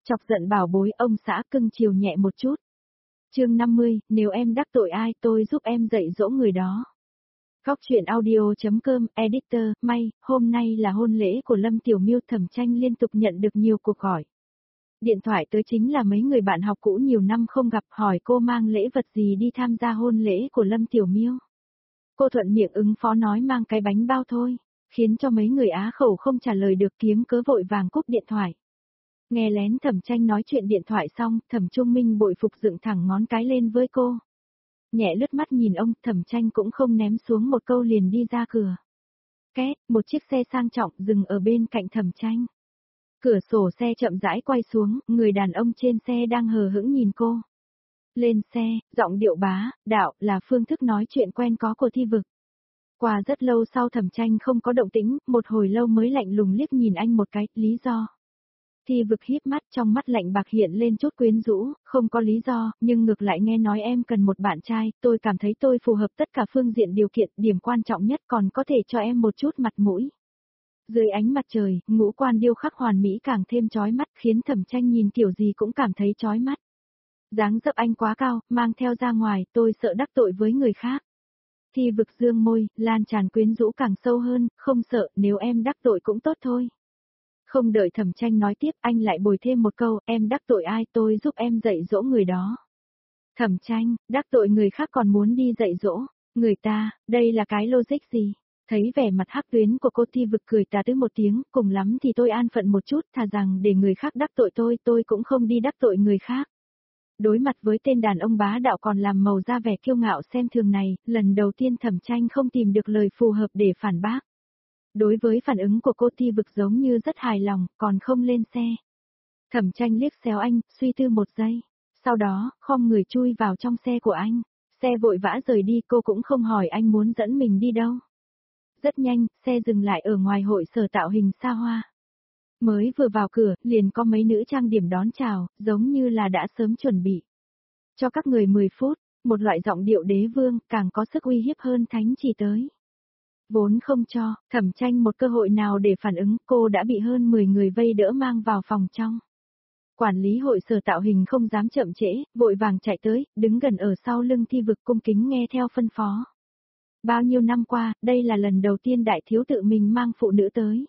chọc giận bảo bối ông xã cưng chiều nhẹ một chút. Chương 50, nếu em đắc tội ai tôi giúp em dạy dỗ người đó. Góc truyện audio.com, editor, may, hôm nay là hôn lễ của Lâm Tiểu Miêu. Thẩm Tranh liên tục nhận được nhiều cuộc gọi. Điện thoại tới chính là mấy người bạn học cũ nhiều năm không gặp, hỏi cô mang lễ vật gì đi tham gia hôn lễ của Lâm Tiểu Miêu. Cô thuận miệng ứng phó nói mang cái bánh bao thôi, khiến cho mấy người á khẩu không trả lời được, kiếm cớ vội vàng cúp điện thoại. Nghe lén Thẩm Tranh nói chuyện điện thoại xong, Thẩm Trung Minh bội phục dựng thẳng ngón cái lên với cô. Nhẹ lướt mắt nhìn ông, Thẩm Tranh cũng không ném xuống một câu liền đi ra cửa. Két, một chiếc xe sang trọng dừng ở bên cạnh Thẩm Tranh. Cửa sổ xe chậm rãi quay xuống, người đàn ông trên xe đang hờ hững nhìn cô. Lên xe, giọng điệu bá, đạo là phương thức nói chuyện quen có của Thi Vực. Qua rất lâu sau Thẩm Tranh không có động tĩnh, một hồi lâu mới lạnh lùng liếc nhìn anh một cái, lý do. Thi Vực híp mắt, trong mắt lạnh bạc hiện lên chút quyến rũ, không có lý do, nhưng ngược lại nghe nói em cần một bạn trai, tôi cảm thấy tôi phù hợp tất cả phương diện điều kiện, điểm quan trọng nhất còn có thể cho em một chút mặt mũi. Dưới ánh mặt trời, ngũ quan điêu khắc hoàn mỹ càng thêm chói mắt, khiến Thẩm Tranh nhìn kiểu gì cũng cảm thấy chói mắt. Dáng dấp anh quá cao, mang theo ra ngoài, tôi sợ đắc tội với người khác. Thi Vực dương môi, lan tràn quyến rũ càng sâu hơn, không sợ, nếu em đắc tội cũng tốt thôi. Không đợi Thẩm Tranh nói tiếp, anh lại bồi thêm một câu, em đắc tội ai tôi giúp em dạy dỗ người đó. Thẩm Tranh, đắc tội người khác còn muốn đi dạy dỗ, người ta, đây là cái logic gì? Thấy vẻ mặt hắc tuyến của cô, Thi Vực cười tà tứ một tiếng, cùng lắm thì tôi an phận một chút, thà rằng để người khác đắc tội tôi cũng không đi đắc tội người khác. Đối mặt với tên đàn ông bá đạo còn làm màu ra vẻ kiêu ngạo xem thường này, lần đầu tiên Thẩm Tranh không tìm được lời phù hợp để phản bác. Đối với phản ứng của cô, Thi Vực giống như rất hài lòng, còn không lên xe. Thẩm Tranh liếc xéo anh, suy tư một giây. Sau đó, khom người chui vào trong xe của anh. Xe vội vã rời đi, cô cũng không hỏi anh muốn dẫn mình đi đâu. Rất nhanh, xe dừng lại ở ngoài hội sở tạo hình xa hoa. Mới vừa vào cửa, liền có mấy nữ trang điểm đón chào, giống như là đã sớm chuẩn bị. Cho các người 10 phút, một loại giọng điệu đế vương, càng có sức uy hiếp hơn thánh chỉ tới. Vốn không cho, Thẩm Tranh một cơ hội nào để phản ứng, cô đã bị hơn 10 người vây đỡ mang vào phòng trong. Quản lý hội sở tạo hình không dám chậm trễ, vội vàng chạy tới, đứng gần ở sau lưng Thi Vực cung kính nghe theo phân phó. Bao nhiêu năm qua, đây là lần đầu tiên đại thiếu tự mình mang phụ nữ tới.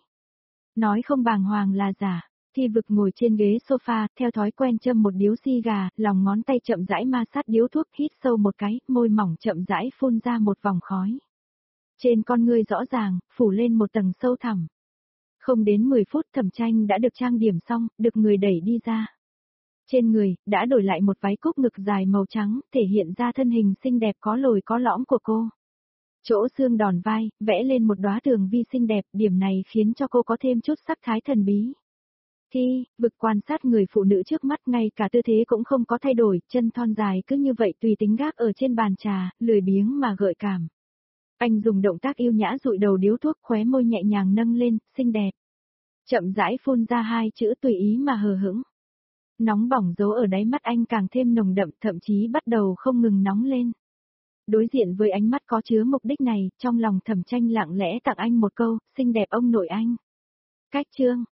Nói không bàng hoàng là giả. Thi Vực ngồi trên ghế sofa, theo thói quen châm một điếu xì gà, lòng ngón tay chậm rãi ma sát điếu thuốc, hít sâu một cái, môi mỏng chậm rãi phun ra một vòng khói. Trên con ngươi rõ ràng, phủ lên một tầng sâu thẳm. Không đến 10 phút Thẩm Tranh đã được trang điểm xong, được người đẩy đi ra. Trên người, đã đổi lại một váy cúc ngực dài màu trắng, thể hiện ra thân hình xinh đẹp có lồi có lõm của cô. Chỗ xương đòn vai, vẽ lên một đóa tường vi xinh đẹp, điểm này khiến cho cô có thêm chút sắc thái thần bí. Thi Vực quan sát người phụ nữ trước mắt, ngay cả tư thế cũng không có thay đổi, chân thon dài cứ như vậy tùy tính gác ở trên bàn trà, lười biếng mà gợi cảm. Anh dùng động tác yêu nhã dụi đầu điếu thuốc, khóe môi nhẹ nhàng nâng lên, xinh đẹp. Chậm rãi phun ra hai chữ tùy ý mà hờ hững. Nóng bỏng giấu ở đáy mắt anh càng thêm nồng đậm, thậm chí bắt đầu không ngừng nóng lên. Đối diện với ánh mắt có chứa mục đích này, trong lòng Thẩm Tranh lặng lẽ tặng anh một câu, xinh đẹp ông nội anh. Cách chương,